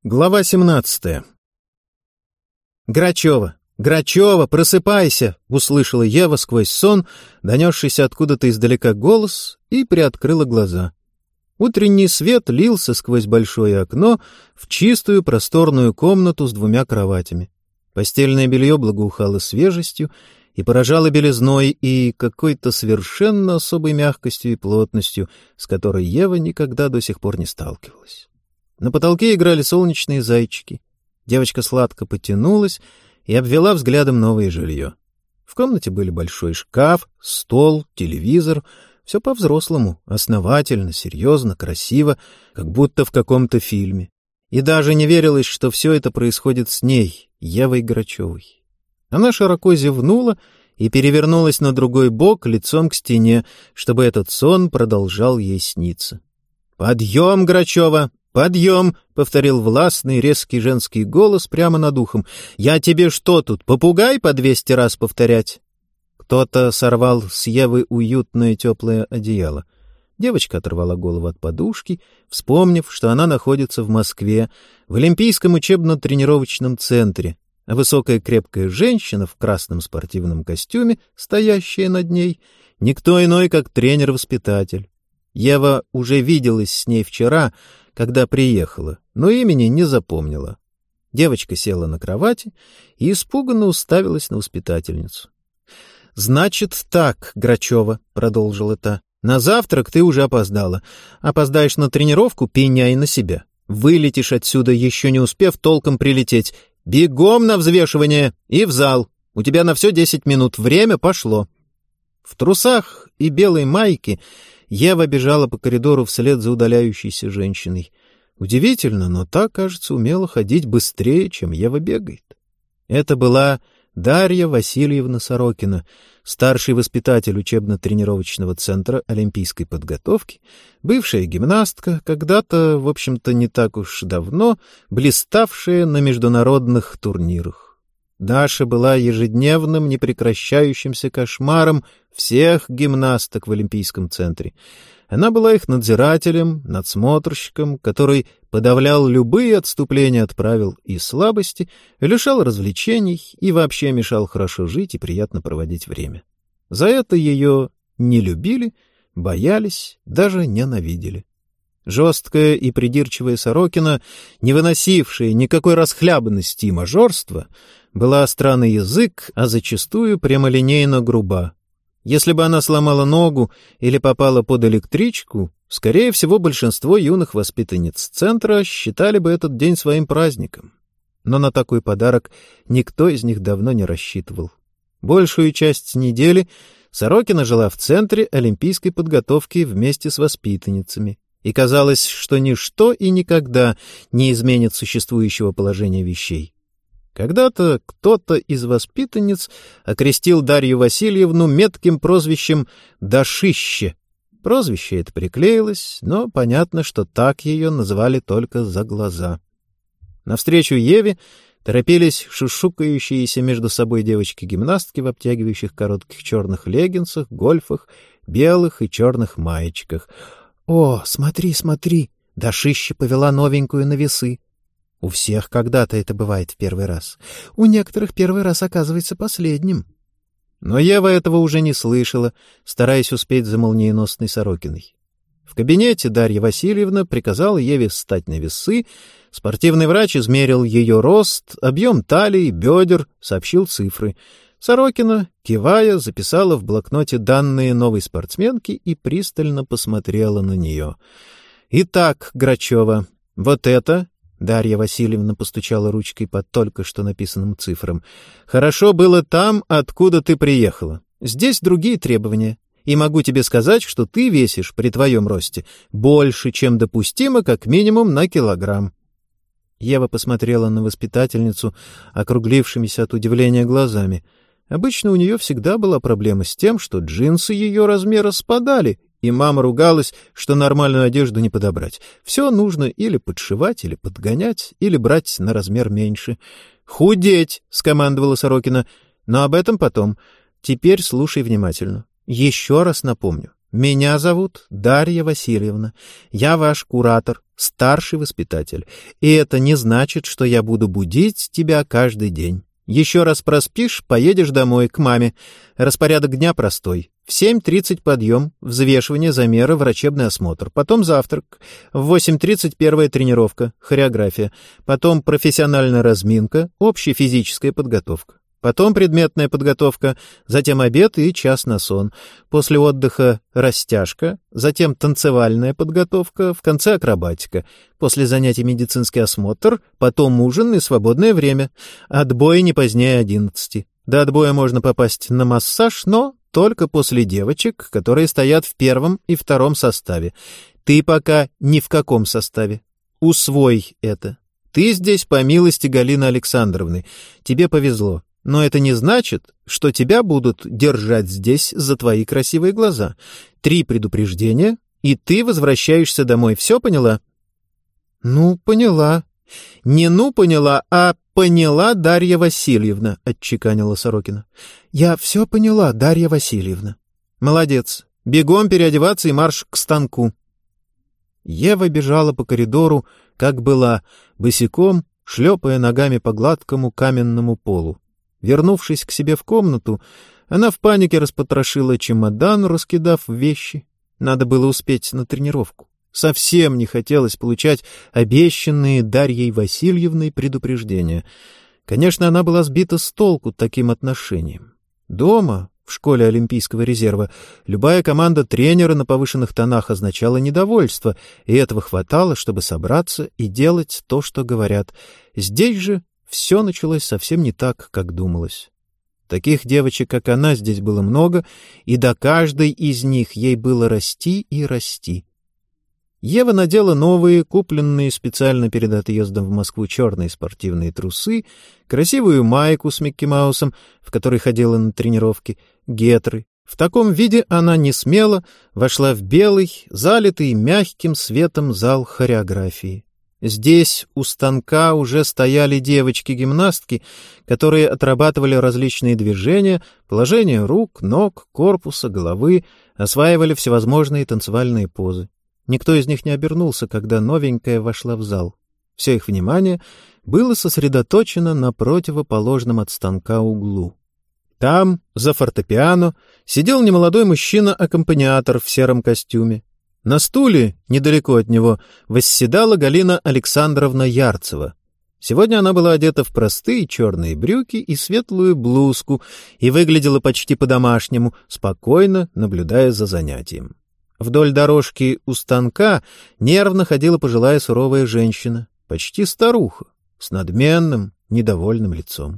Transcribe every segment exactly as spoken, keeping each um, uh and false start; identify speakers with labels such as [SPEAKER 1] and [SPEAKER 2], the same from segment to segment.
[SPEAKER 1] Глава семнадцатая. «Грачева! Грачева, просыпайся!» — услышала Ева сквозь сон, донесшийся откуда-то издалека голос, и приоткрыла глаза. Утренний свет лился сквозь большое окно в чистую просторную комнату с двумя кроватями. Постельное белье благоухало свежестью и поражало белизной и какой-то совершенно особой мягкостью и плотностью, с которой Ева никогда до сих пор не сталкивалась. На потолке играли солнечные зайчики. Девочка сладко потянулась и обвела взглядом новое жилье. В комнате были большой шкаф, стол, телевизор. Все по-взрослому, основательно, серьезно, красиво, как будто в каком-то фильме. И даже не верилось, что все это происходит с ней, Евой Грачевой. Она широко зевнула и перевернулась на другой бок лицом к стене, чтобы этот сон продолжал ей сниться. «Подъем, Грачева! «Подъем!» — повторил властный резкий женский голос прямо над ухом. «Я тебе что тут, попугай по двести раз повторять?» Кто-то сорвал с Евы уютное теплое одеяло. Девочка оторвала голову от подушки, вспомнив, что она находится в Москве, в Олимпийском учебно-тренировочном центре, а высокая крепкая женщина в красном спортивном костюме, стоящая над ней, никто иной, как тренер-воспитатель. Ева уже виделась с ней вчера, когда приехала, но имени не запомнила. Девочка села на кровати и испуганно уставилась на воспитательницу. — Значит так, Грачева, — продолжила та, — на завтрак ты уже опоздала. Опоздаешь на тренировку — пеняй на себя. Вылетишь отсюда, еще не успев толком прилететь. Бегом на взвешивание и в зал. У тебя на все десять минут. Время пошло. В трусах и белой майке Ева бежала по коридору вслед за удаляющейся женщиной. Удивительно, но та, кажется, умела ходить быстрее, чем Ева бегает. Это была Дарья Васильевна Сорокина, старший воспитатель учебно-тренировочного центра олимпийской подготовки, бывшая гимнастка, когда-то, в общем-то, не так уж давно, блиставшая на международных турнирах. Даша была ежедневным, непрекращающимся кошмаром всех гимнасток в Олимпийском центре. Она была их надзирателем, надсмотрщиком, который подавлял любые отступления от правил и слабости, лишал развлечений и вообще мешал хорошо жить и приятно проводить время. За это ее не любили, боялись, даже ненавидели. Жесткая и придирчивая Сорокина, не выносившая никакой расхлябанности и мажорства, была остра на язык, а зачастую прямолинейно груба. Если бы она сломала ногу или попала под электричку, скорее всего, большинство юных воспитанниц центра считали бы этот день своим праздником. Но на такой подарок никто из них давно не рассчитывал. Большую часть недели Сорокина жила в центре олимпийской подготовки вместе с воспитанницами. И казалось, что ничто и никогда не изменит существующего положения вещей. Когда-то кто-то из воспитанниц окрестил Дарью Васильевну метким прозвищем «Дашище». Прозвище это приклеилось, но понятно, что так ее называли только за глаза. Навстречу Еве торопились шушукающиеся между собой девочки-гимнастки в обтягивающих коротких черных леггинсах, гольфах, белых и черных маечках. «О, смотри, смотри!» Дашище повела новенькую на весы. У всех когда-то это бывает в первый раз. У некоторых первый раз оказывается последним. Но Ева этого уже не слышала, стараясь успеть за молниеносной Сорокиной. В кабинете Дарья Васильевна приказала Еве встать на весы, спортивный врач измерил ее рост, объем талии, бедер, сообщил цифры. Сорокина, кивая, записала в блокноте данные новой спортсменки и пристально посмотрела на нее. «Итак, Грачева, вот это...» Дарья Васильевна постучала ручкой по только что написанным цифрам. «Хорошо было там, откуда ты приехала. Здесь другие требования. И могу тебе сказать, что ты весишь при твоем росте больше, чем допустимо, как минимум на килограмм». Ева посмотрела на воспитательницу округлившимися от удивления глазами. Обычно у нее всегда была проблема с тем, что джинсы ее размера спадали, и мама ругалась, что нормальную одежду не подобрать. Все нужно или подшивать, или подгонять, или брать на размер меньше. «Худеть!» — скомандовала Сорокина. «Но об этом потом. Теперь слушай внимательно. Еще раз напомню. Меня зовут Дарья Васильевна. Я ваш куратор, старший воспитатель, и это не значит, что я буду будить тебя каждый день. Еще раз проспишь, поедешь домой, к маме. Распорядок дня простой. В семь тридцать подъем, взвешивание, замеры, врачебный осмотр. Потом завтрак. В восемь тридцать первая тренировка, хореография. Потом профессиональная разминка, общая физическая подготовка. Потом предметная подготовка, затем обед и час на сон. После отдыха растяжка, затем танцевальная подготовка, в конце акробатика. После занятий медицинский осмотр, потом ужин и свободное время. Отбой не позднее одиннадцати. До отбоя можно попасть на массаж, но только после девочек, которые стоят в первом и втором составе. Ты пока ни в каком составе. Усвой это. Ты здесь по милости Галины Александровны. Тебе повезло. Но это не значит, что тебя будут держать здесь за твои красивые глаза. Три предупреждения, и ты возвращаешься домой. Все поняла? — Ну, поняла. — Не ну поняла, а поняла, Дарья Васильевна, — отчеканила Сорокина. — Я все поняла, Дарья Васильевна. — Молодец. Бегом переодеваться и марш к станку. Ева бежала по коридору, как была, босиком, шлепая ногами по гладкому каменному полу. Вернувшись к себе в комнату, она в панике распотрошила чемодан, раскидав вещи. Надо было успеть на тренировку. Совсем не хотелось получать обещанные Дарьей Васильевной предупреждения. Конечно, она была сбита с толку таким отношением. Дома, в школе Олимпийского резерва, любая команда тренера на повышенных тонах означала недовольство, и этого хватало, чтобы собраться и делать то, что говорят. Здесь же все началось совсем не так, как думалось. Таких девочек, как она, здесь было много, и до каждой из них ей было расти и расти. Ева надела новые, купленные специально перед отъездом в Москву черные спортивные трусы, красивую майку с Микки Маусом, в которой ходила на тренировки, гетры. В таком виде она несмело вошла в белый, залитый мягким светом зал хореографии. Здесь у станка уже стояли девочки-гимнастки, которые отрабатывали различные движения, положение рук, ног, корпуса, головы, осваивали всевозможные танцевальные позы. Никто из них не обернулся, когда новенькая вошла в зал. Все их внимание было сосредоточено на противоположном от станка углу. Там, за фортепиано, сидел немолодой мужчина-аккомпаниатор в сером костюме. На стуле, недалеко от него, восседала Галина Александровна Ярцева. Сегодня она была одета в простые черные брюки и светлую блузку и выглядела почти по-домашнему, спокойно наблюдая за занятием. Вдоль дорожки у станка нервно ходила пожилая суровая женщина, почти старуха, с надменным, недовольным лицом.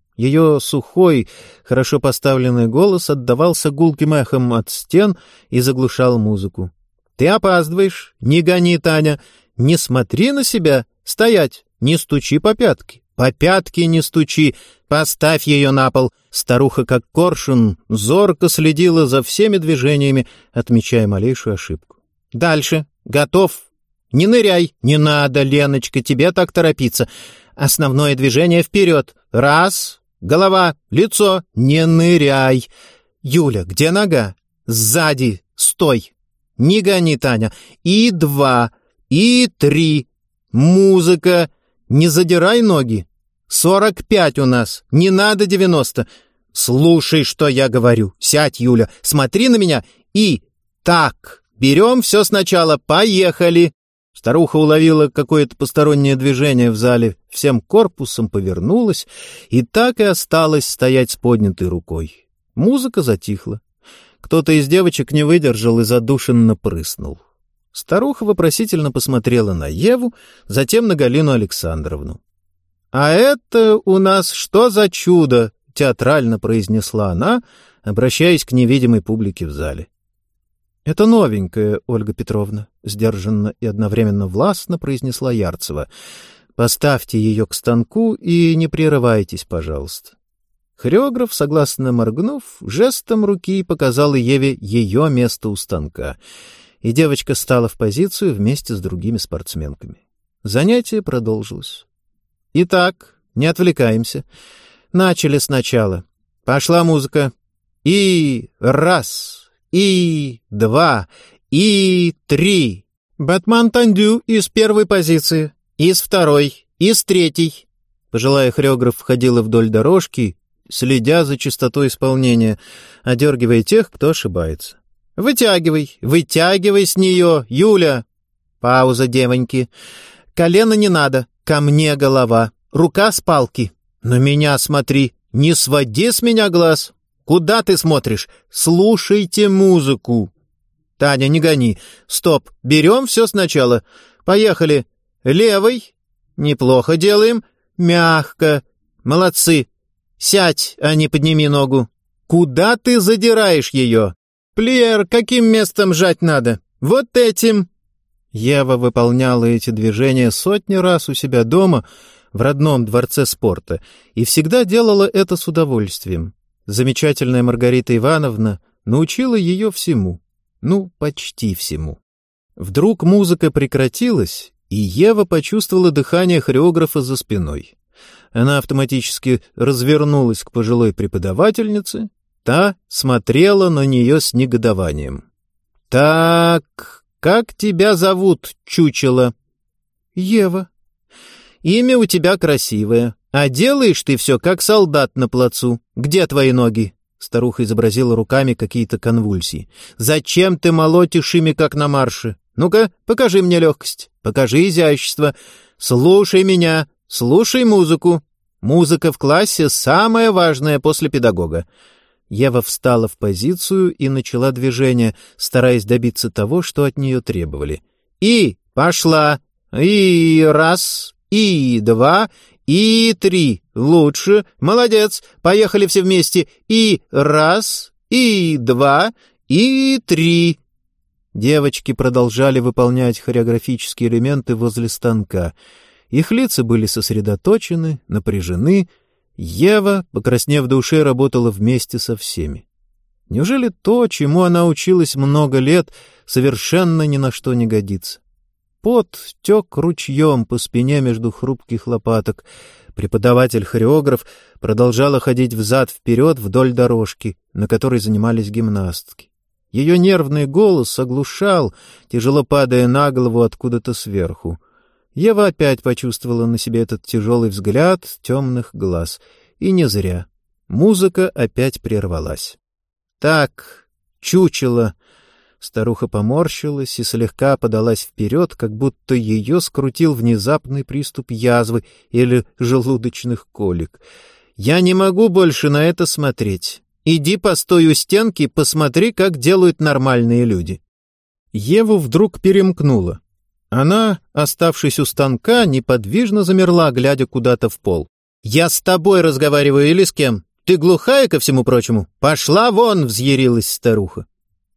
[SPEAKER 1] Ее сухой, хорошо поставленный голос отдавался гулким эхом от стен и заглушал музыку. «Ты опаздываешь, не гони, Таня, не смотри на себя, стоять, не стучи по пятке, по пятке не стучи, поставь ее на пол». Старуха, как коршун, зорко следила за всеми движениями, отмечая малейшую ошибку. «Дальше. Готов. Не ныряй. Не надо, Леночка, тебе так торопиться. Основное движение вперед. Раз. Голова. Лицо. Не ныряй. Юля, где нога? Сзади. Стой. Не гони, Таня. И два. И три. Музыка. Не задирай ноги. Сорок пять у нас. Не надо девяносто. Слушай, что я говорю. Сядь, Юля, смотри на меня и... Так, берем все сначала. Поехали. Старуха уловила какое-то постороннее движение в зале, всем корпусом повернулась и так и осталась стоять с поднятой рукой. Музыка затихла. Кто-то из девочек не выдержал и задушенно прыснул. Старуха вопросительно посмотрела на Еву, затем на Галину Александровну. — А это у нас что за чудо? — театрально произнесла она, обращаясь к невидимой публике в зале. — Это новенькая, Ольга Петровна, — сдержанно и одновременно властно произнесла Ярцева. — Поставьте ее к станку и не прерывайтесь, пожалуйста. Хореограф, согласно моргнув, жестом руки показал Еве ее место у станка, и девочка стала в позицию вместе с другими спортсменками. Занятие продолжилось. Итак, не отвлекаемся. Начали сначала. Пошла музыка. И раз, и два, и три. «Батман Тандю из первой позиции, из второй, из третьей». Пожилая хореограф ходила вдоль дорожки, следя за частотой исполнения, одергивая тех, кто ошибается. «Вытягивай, вытягивай с нее, Юля!» Пауза, девоньки. «Колено не надо, ко мне голова, рука с палки. На меня смотри, не своди с меня глаз. Куда ты смотришь? Слушайте музыку!» «Таня, не гони. Стоп, берем все сначала. Поехали. Левой. Неплохо делаем. Мягко. Молодцы. Сядь, а не подними ногу. Куда ты задираешь ее? Плеер, каким местом жать надо? Вот этим». Ева выполняла эти движения сотни раз у себя дома, в родном дворце спорта, и всегда делала это с удовольствием. Замечательная Маргарита Ивановна научила ее всему. Ну, почти всему. Вдруг музыка прекратилась, и Ева почувствовала дыхание хореографа за спиной. Она автоматически развернулась к пожилой преподавательнице, та смотрела на нее с негодованием. «Так, как тебя зовут, чучело?» «Ева». «Имя у тебя красивое, а делаешь ты все, как солдат на плацу. Где твои ноги?» Старуха изобразила руками какие-то конвульсии. «Зачем ты молотишь ими, как на марше? Ну-ка, покажи мне легкость, покажи изящество. Слушай меня, слушай музыку. Музыка в классе — самое важное после педагога». Ева встала в позицию и начала движение, стараясь добиться того, что от нее требовали. «И пошла! И раз, и два, и три. Лучше. Молодец. Поехали все вместе. И раз, и два, и три». Девочки продолжали выполнять хореографические элементы возле станка. Их лица были сосредоточены, напряжены. Ева, покраснев до ушей, работала вместе со всеми. Неужели то, чему она училась много лет, совершенно ни на что не годится? Пот тек ручьем по спине между хрупких лопаток. Преподаватель-хореограф продолжала ходить взад-вперед вдоль дорожки, на которой занимались гимнастки. Ее нервный голос оглушал, тяжело падая на голову откуда-то сверху. Ева опять почувствовала на себе этот тяжелый взгляд темных глаз. И не зря. Музыка опять прервалась. «Так, чучело!» Старуха поморщилась и слегка подалась вперед, как будто ее скрутил внезапный приступ язвы или желудочных колик. «Я не могу больше на это смотреть. Иди постой у стенки, посмотри, как делают нормальные люди». Еву вдруг перемкнуло. Она, оставшись у станка, неподвижно замерла, глядя куда-то в пол. «Я с тобой разговариваю или с кем? Ты глухая ко всему прочему? Пошла вон!» — взъярилась старуха.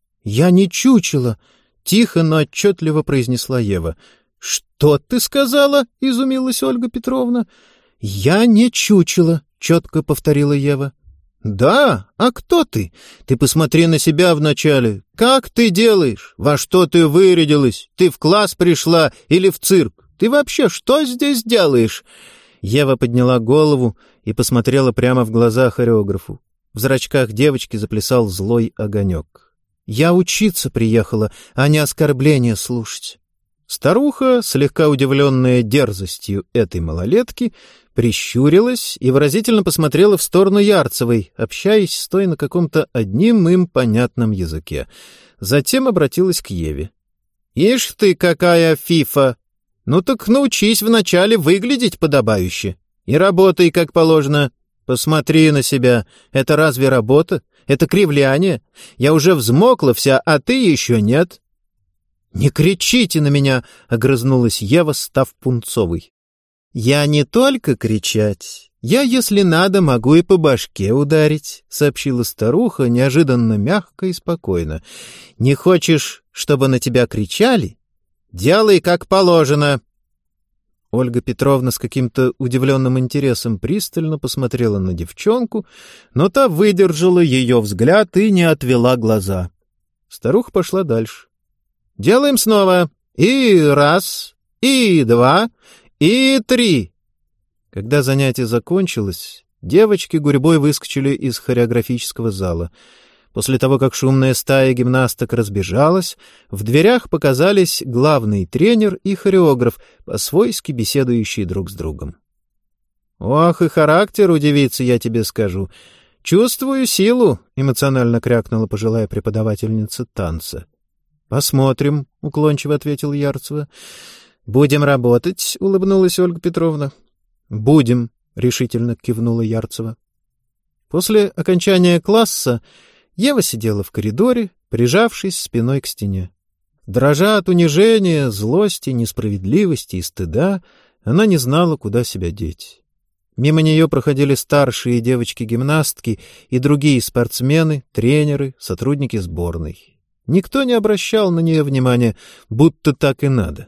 [SPEAKER 1] «Я не чучело», — тихо, но отчетливо произнесла Ева. «Что ты сказала?» — изумилась Ольга Петровна. «Я не чучело», — четко повторила Ева. «Да? А кто ты? Ты посмотри на себя вначале. Как ты делаешь? Во что ты вырядилась? Ты в класс пришла или в цирк? Ты вообще что здесь делаешь?» Ева подняла голову и посмотрела прямо в глаза хореографу. В зрачках девочки заплясал злой огонек. «Я учиться приехала, а не оскорбления слушать». Старуха, слегка удивленная дерзостью этой малолетки, прищурилась и выразительно посмотрела в сторону Ярцевой, общаясь с той на каком-то одним им понятном языке. Затем обратилась к Еве. «Ишь ты, какая фифа! Ну так научись вначале выглядеть подобающе. И работай, как положено. Посмотри на себя. Это разве работа? Это кривляние. Я уже взмокла вся, а ты еще нет». «Не кричите на меня!» — огрызнулась Ева, став пунцовой. «Я не только кричать. Я, если надо, могу и по башке ударить», — сообщила старуха неожиданно мягко и спокойно. «Не хочешь, чтобы на тебя кричали? Делай, как положено». Ольга Петровна с каким-то удивленным интересом пристально посмотрела на девчонку, но та выдержала ее взгляд и не отвела глаза. Старуха пошла дальше. «Делаем снова. И раз, и два, и три». Когда занятие закончилось, девочки гурьбой выскочили из хореографического зала. После того, как шумная стая гимнасток разбежалась, в дверях показались главный тренер и хореограф, по-свойски беседующие друг с другом. — Ох, и характер у девицы, я тебе скажу. Чувствую силу, — эмоционально крякнула пожилая преподавательница танца. — Посмотрим, — уклончиво ответил Ярцева. — Будем работать, — улыбнулась Ольга Петровна. — Будем, — решительно кивнула Ярцева. После окончания класса Ева сидела в коридоре, прижавшись спиной к стене. Дрожа от унижения, злости, несправедливости и стыда, она не знала, куда себя деть. Мимо нее проходили старшие девочки-гимнастки и другие спортсмены, тренеры, сотрудники сборной. Никто не обращал на нее внимания, будто так и надо.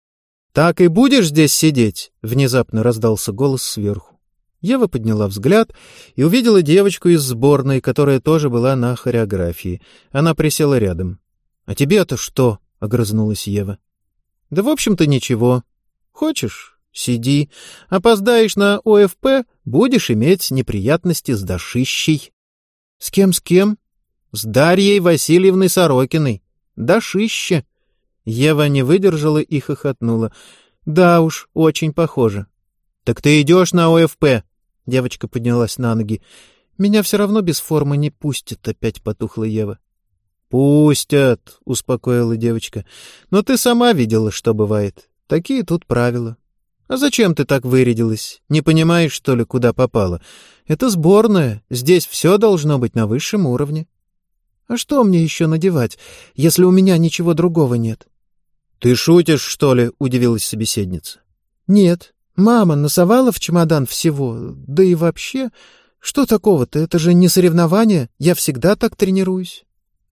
[SPEAKER 1] — Так и будешь здесь сидеть? — внезапно раздался голос сверху. Ева подняла взгляд и увидела девочку из сборной, которая тоже была на хореографии. Она присела рядом. — А тебе-то что? — огрызнулась Ева. — Да, в общем-то, ничего. Хочешь — сиди. Опоздаешь на О Эф Пэ — будешь иметь неприятности с Дашищей. — С кем, с кем? — С Дарьей Васильевной Сорокиной. Дашище. Ева не выдержала и хохотнула. — Да уж, очень похоже. — Так ты идешь на О Эф Пэ? Девочка поднялась на ноги. — Меня все равно без формы не пустят, — опять потухла Ева. — Пустят, — успокоила девочка. — Но ты сама видела, что бывает. Такие тут правила. А зачем ты так вырядилась? Не понимаешь, что ли, куда попала? Это сборная, здесь все должно быть на высшем уровне. — А что мне еще надевать, если у меня ничего другого нет? — Ты шутишь, что ли? — удивилась собеседница. — Нет. Мама насовала в чемодан всего, да и вообще... Что такого-то? Это же не соревнование, я всегда так тренируюсь.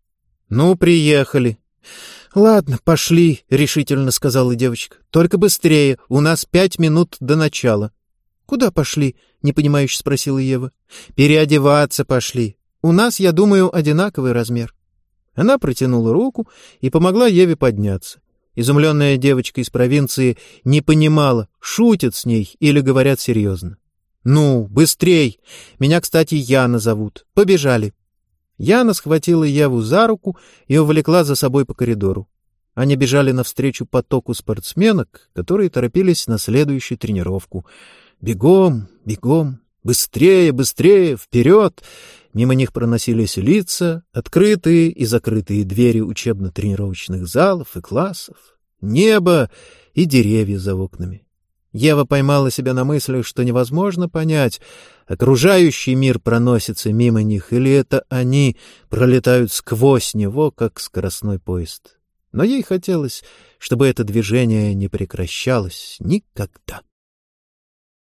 [SPEAKER 1] — Ну, приехали. — Ладно, пошли, — решительно сказала девочка. — Только быстрее, у нас пять минут до начала. — Куда пошли? — непонимающе спросила Ева. — Переодеваться пошли. У нас, я думаю, одинаковый размер. Она протянула руку и помогла Еве подняться. Изумленная девочка из провинции не понимала, шутят с ней или говорят серьезно. — Ну, быстрей! Меня, кстати, Яна зовут. Побежали. Яна схватила Еву за руку и увлекла за собой по коридору. Они бежали навстречу потоку спортсменок, которые торопились на следующую тренировку. Бегом, бегом, быстрее, быстрее, вперед! Мимо них проносились лица, открытые и закрытые двери учебно-тренировочных залов и классов, небо и деревья за окнами. Ева поймала себя на мысли, что невозможно понять, окружающий мир проносится мимо них, или это они пролетают сквозь него, как скоростной поезд. Но ей хотелось, чтобы это движение не прекращалось никогда.